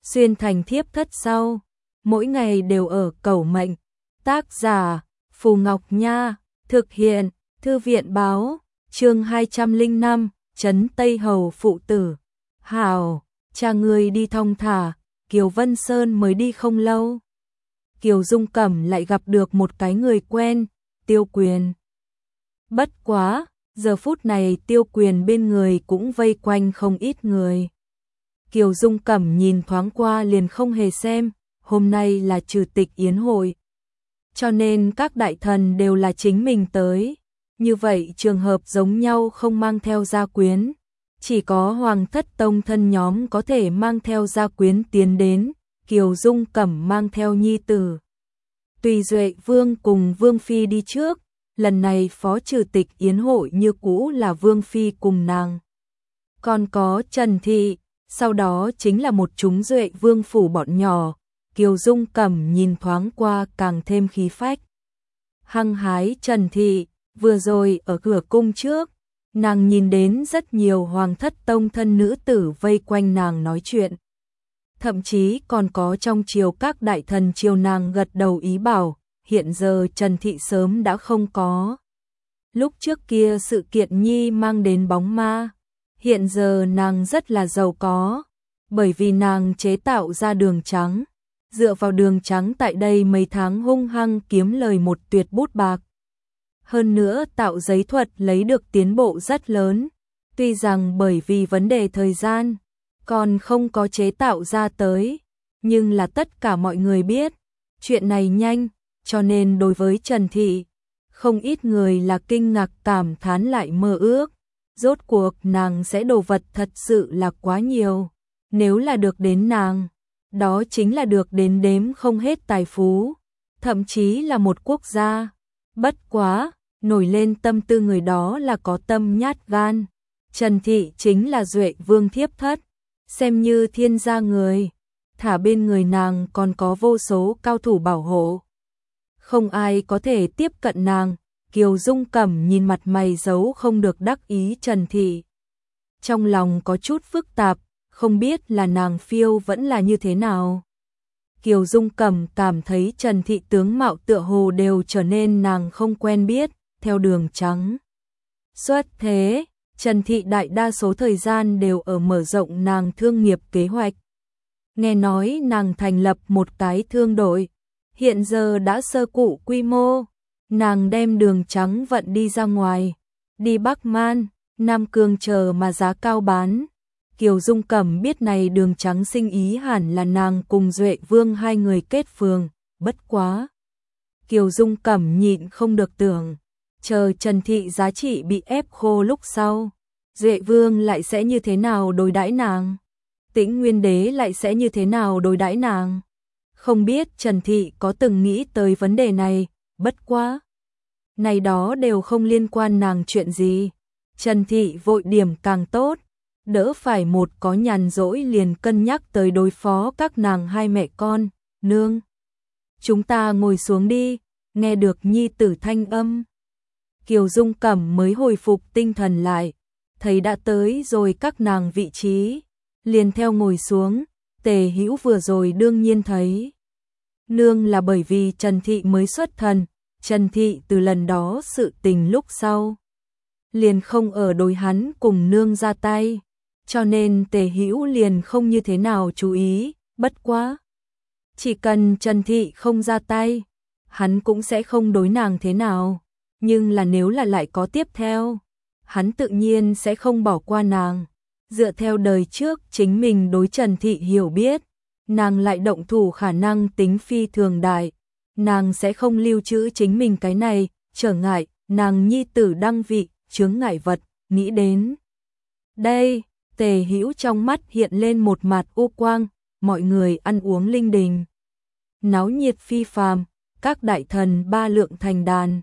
xuyên thành thiếp thất sau, mỗi ngày đều ở cầu mệnh. Tác giả Phù Ngọc Nha, thực hiện Thư viện báo, chương 205, Trấn Tây Hầu phụ tử. Hảo, cha người đi thong thả, Kiều Vân Sơn mới đi không lâu. Kiều Dung Cẩm lại gặp được một cái người quen, Tiêu Quyền. Bất quá, giờ phút này Tiêu Quyền bên người cũng vây quanh không ít người. Kiều Dung Cẩm nhìn thoáng qua liền không hề xem, hôm nay là trừ tịch yến hội. Cho nên các đại thần đều là chính mình tới. Như vậy trường hợp giống nhau không mang theo gia quyến. Chỉ có Hoàng Thất Tông thân nhóm có thể mang theo gia quyến tiến đến, Kiều Dung Cẩm mang theo nhi tử. Tùy Duệ Vương cùng Vương Phi đi trước, lần này phó trừ tịch yến hội như cũ là Vương Phi cùng nàng. Còn có Trần Thị, sau đó chính là một chúng Duệ Vương phủ bọn nhỏ, Kiều Dung Cẩm nhìn thoáng qua càng thêm khí phách. Hăng hái Trần Thị, vừa rồi ở cửa cung trước, nàng nhìn đến rất nhiều Hoàng Thất Tông thân nữ tử vây quanh nàng nói chuyện. Thậm chí còn có trong triều các đại thần triều nàng gật đầu ý bảo, hiện giờ Trần Thị sớm đã không có. Lúc trước kia sự kiện nhi mang đến bóng ma, hiện giờ nàng rất là giàu có, bởi vì nàng chế tạo ra đường trắng, dựa vào đường trắng tại đây mấy tháng hung hăng kiếm lời một tuyệt bút bạc. Hơn nữa tạo giấy thuật lấy được tiến bộ rất lớn, tuy rằng bởi vì vấn đề thời gian, còn không có chế tạo ra tới, nhưng là tất cả mọi người biết, chuyện này nhanh, cho nên đối với Trần Thị, không ít người là kinh ngạc cảm thán lại mơ ước, rốt cuộc nàng sẽ đồ vật thật sự là quá nhiều, nếu là được đến nàng, đó chính là được đến đếm không hết tài phú, thậm chí là một quốc gia. Bất quá, nổi lên tâm tư người đó là có tâm nhát gan. Trần Thị chính là Duệ Vương thiếp thất, xem như thiên gia người, thả bên người nàng còn có vô số cao thủ bảo hộ. Không ai có thể tiếp cận nàng, Kiều Dung Cẩm nhìn mặt mày giấu không được đắc ý Trần Thị. Trong lòng có chút phức tạp, không biết là nàng phiêu vẫn là như thế nào. Kiều Dung Cẩm cảm thấy Trần Thị tướng mạo tựa hồ đều trở nên nàng không quen biết, theo đường trắng. Xuất thế, Trần Thị đại đa số thời gian đều ở mở rộng nàng thương nghiệp kế hoạch. Nghe nói nàng thành lập một cái thương đội, hiện giờ đã sơ cụ quy mô, nàng đem đường trắng vận đi ra ngoài, đi Bắc Man, Nam Cương chờ mà giá cao bán. Kiều Dung Cẩm biết này đường trắng sinh ý hẳn là nàng cùng Duệ Vương hai người kết phường, bất quá. Kiều Dung Cẩm nhịn không được tưởng, chờ Trần Thị giá trị bị ép khô lúc sau, Duệ Vương lại sẽ như thế nào đối đãi nàng? Tĩnh Nguyên Đế lại sẽ như thế nào đối đãi nàng? Không biết Trần Thị có từng nghĩ tới vấn đề này, bất quá. Này đó đều không liên quan nàng chuyện gì. Trần Thị vội điểm càng tốt, đỡ phải một có nhàn rỗi liền cân nhắc tới đối phó các nàng hai mẹ con, nương. Chúng ta ngồi xuống đi, nghe được nhi tử thanh âm. Kiều Dung Cẩm mới hồi phục tinh thần lại, thấy đã tới rồi các nàng vị trí, liền theo ngồi xuống, Tề Hữu vừa rồi đương nhiên thấy. Nương là bởi vì Trần Thị mới xuất thần, Trần Thị từ lần đó sự tình lúc sau. Liền không ở đối hắn cùng nương ra tay, cho nên Tề Hữu liền không như thế nào chú ý, bất quá. Chỉ cần Trần Thị không ra tay, hắn cũng sẽ không đối nàng thế nào, nhưng là nếu là lại có tiếp theo, hắn tự nhiên sẽ không bỏ qua nàng. Dựa theo đời trước chính mình đối Trần Thị hiểu biết, nàng lại động thủ khả năng tính phi thường đại, nàng sẽ không lưu trữ chính mình cái này, trở ngại, nàng nhi tử đăng vị, chướng ngại vật, nghĩ đến. Đây, Tề Hữu trong mắt hiện lên một mặt u quang, mọi người ăn uống linh đình. Náo nhiệt phi phàm, các đại thần ba lượng thành đàn.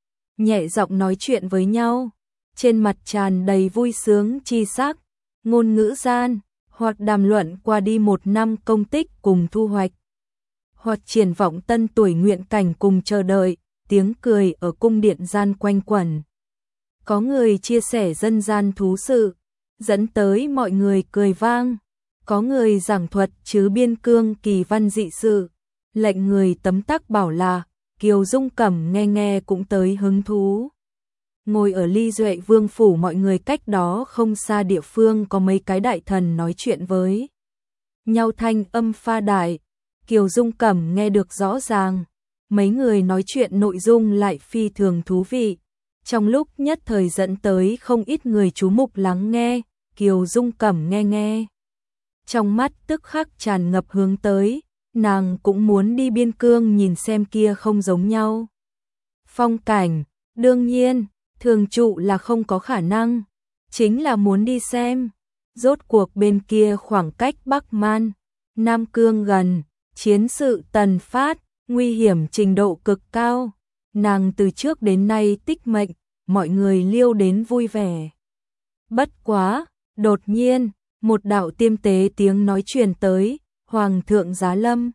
Nhẹ giọng nói chuyện với nhau, trên mặt tràn đầy vui sướng chi sắc, ngôn ngữ gian, hoặc đàm luận qua đi một năm công tích cùng thu hoạch. Hoặc triển vọng tân tuổi nguyện cảnh cùng chờ đợi, tiếng cười ở cung điện gian quanh quẩn. Có người chia sẻ dân gian thú sự, dẫn tới mọi người cười vang. có người giảng thuật chứ biên cương kỳ văn dị sự, lệnh người tấm tắc bảo là, Kiều Dung Cẩm nghe nghe cũng tới hứng thú. Ngồi ở ly Duệ Vương phủ, mọi người cách đó không xa địa phương có mấy cái đại thần nói chuyện với nhau, thanh âm pha đại, Kiều Dung Cẩm nghe được rõ ràng, mấy người nói chuyện nội dung lại phi thường thú vị, trong lúc nhất thời dẫn tới không ít người chú mục lắng nghe. Kiều Dung Cẩm nghe nghe, trong mắt tức khắc tràn ngập hướng tới, nàng cũng muốn đi biên cương nhìn xem kia không giống nhau phong cảnh. Đương nhiên, thường trụ là không có khả năng, chính là muốn đi xem. Rốt cuộc bên kia khoảng cách Bắc Man, Nam Cương gần, chiến sự tần phát, nguy hiểm trình độ cực cao. Nàng từ trước đến nay tích mệnh, mọi người liêu đến vui vẻ. Bất quá, đột nhiên, một đạo tiêm tế tiếng nói truyền tới, Hoàng thượng giá lâm.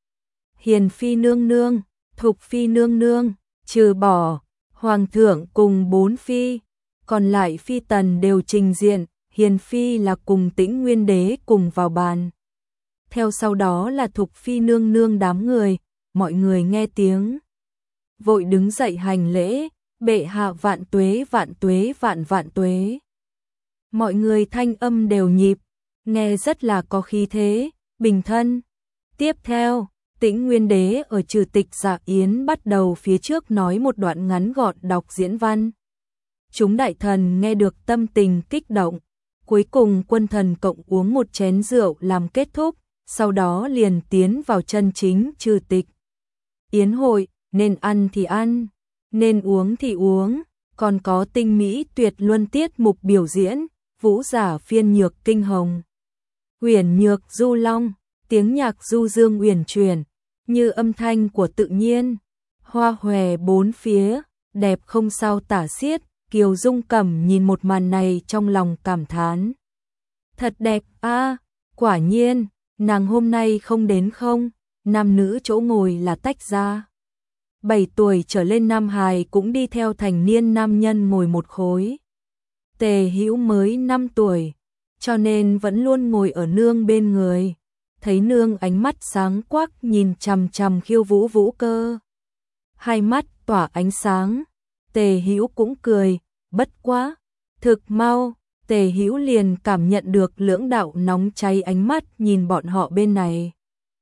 Hiền phi nương nương, Thục phi nương nương, trừ bỏ Hoàng thượng cùng 4 phi, còn lại phi tần đều trình diện, Hiền phi là cùng Tĩnh Nguyên đế cùng vào bàn. Theo sau đó là Thục phi nương nương đám người, mọi người nghe tiếng vội đứng dậy hành lễ, bệ hạ vạn tuế vạn tuế vạn vạn tuế. Mọi người thanh âm đều nhịp, nghe rất là có khí thế, bình thân. Tiếp theo, Tĩnh Nguyên đế ở trừ tịch dạ yến bắt đầu phía trước nói một đoạn ngắn gọn đọc diễn văn. Chúng đại thần nghe được tâm tình kích động, cuối cùng quân thần cộng uống một chén rượu làm kết thúc, sau đó liền tiến vào chân chính trừ tịch yến hội, nên ăn thì ăn, nên uống thì uống, còn có tinh mỹ tuyệt luân tiết mục biểu diễn, vũ giả phiên nhược kinh hồng, uyển nhược du long, tiếng nhạc du dương uyển chuyển, như âm thanh của tự nhiên, hoa hòe bốn phía, đẹp không sao tả xiết. Kiều Dung Cẩm nhìn một màn này trong lòng cảm thán. Thật đẹp a, quả nhiên, nàng hôm nay không đến không, nam nữ chỗ ngồi là tách ra. 7 tuổi trở lên nam hài cũng đi theo thành niên nam nhân ngồi một khối. Tề Hữu mới 5 tuổi, cho nên vẫn luôn ngồi ở nương bên người. Thấy nương ánh mắt sáng quắc nhìn chằm chằm Khiêu Vũ Vũ Cơ. Hai mắt tỏa ánh sáng, Tề Hữu cũng cười, bất quá, thực mau, Tề Hữu liền cảm nhận được lưỡng đạo nóng cháy ánh mắt nhìn bọn họ bên này.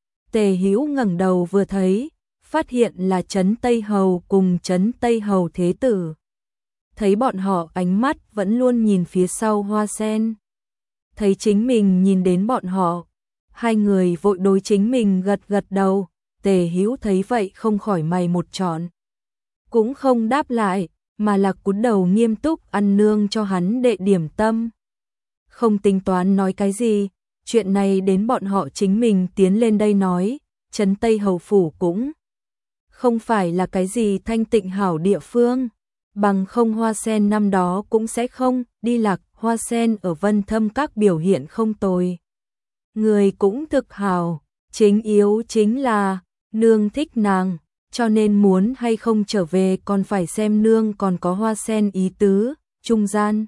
Tề Hữu ngẩng đầu vừa thấy, phát hiện là Trấn Tây Hầu cùng Trấn Tây Hầu Thế Tử. Thấy bọn họ ánh mắt vẫn luôn nhìn phía sau hoa sen. Thấy chính mình nhìn đến bọn họ, hai người vội đối chính mình gật gật đầu. Tề Hữu thấy vậy không khỏi mày một trọn, cũng không đáp lại, mà là cúi đầu nghiêm túc ăn nương cho hắn đệ điểm tâm. Không tính toán nói cái gì, chuyện này đến bọn họ chính mình tiến lên đây nói, Trấn Tây Hầu Phủ cũng không phải là cái gì thanh tịnh hảo địa phương, bằng không hoa sen năm đó cũng sẽ không đi lạc. Hoa sen ở Vân Thâm Các biểu hiện không tồi, người cũng thực hảo, chính yếu chính là nương thích nàng, cho nên muốn hay không trở về còn phải xem nương còn có hoa sen ý tứ. Trung gian,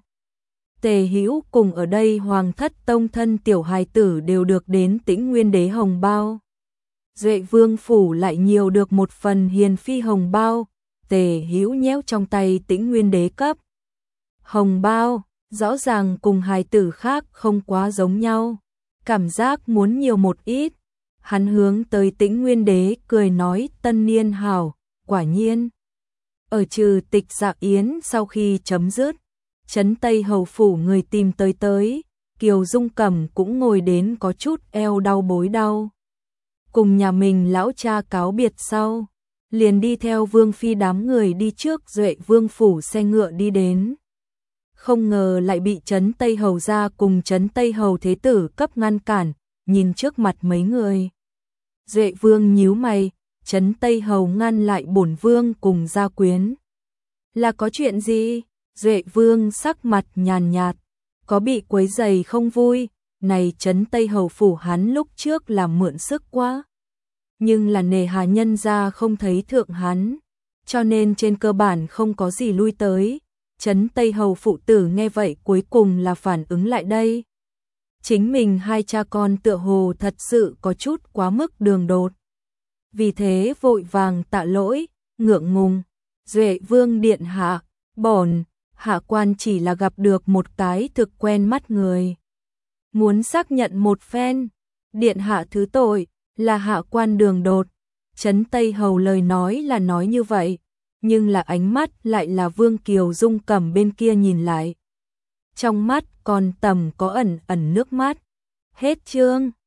Tề Hữu cùng ở đây hoàng thất tông thân tiểu hài tử đều được đến Tĩnh Nguyên đế hồng bao. Duệ Vương phủ lại nhiều được một phần hiền phi hồng bao. Tề Hữu nhéo trong tay Tĩnh Nguyên đế cấp hồng bao, rõ ràng cùng hài tử khác không quá giống nhau, cảm giác muốn nhiều một ít. Hắn hướng tới Tĩnh Nguyên đế cười nói, tân niên hảo. Quả nhiên, ở trừ tịch dạ yến sau khi chấm dứt, Trấn Tây Hầu Phủ người tìm tới, Kiều Dung Cẩm cũng ngồi đến có chút eo đau bối đau. Cùng nhà mình lão cha cáo biệt sau, liền đi theo Vương Phi đám người đi trước Duệ Vương Phủ xe ngựa đi đến. Không ngờ lại bị Trấn Tây Hầu gia cùng Trấn Tây Hầu Thế Tử cấp ngăn cản, nhìn trước mặt mấy người. Duệ Vương nhíu mày, Trấn Tây Hầu ngăn lại bổn Vương cùng gia quyến. Là có chuyện gì? Duệ Vương sắc mặt nhàn nhạt, có bị quấy rầy không vui, này Trấn Tây Hầu Phủ hắn lúc trước làm mượn sức quá. Nhưng là nề hà nhân gia không thấy thượng hắn, cho nên trên cơ bản không có gì lui tới. Trấn Tây Hầu phụ tử nghe vậy cuối cùng là phản ứng lại đây. chính mình hai cha con tựa hồ thật sự có chút quá mức đường đột. Vì thế vội vàng tạ lỗi, ngượng ngùng, Duệ Vương điện hạ, bổn hạ quan chỉ là gặp được một cái thực quen mắt người. Muốn xác nhận một phen, điện hạ thứ tội, là hạ quan đường đột. Trấn Tây Hầu lời nói là nói như vậy, nhưng là ánh mắt lại là Vương Kiều Dung cầm bên kia nhìn lại. Trong mắt còn tầm có ẩn ẩn nước mắt. Hết chương.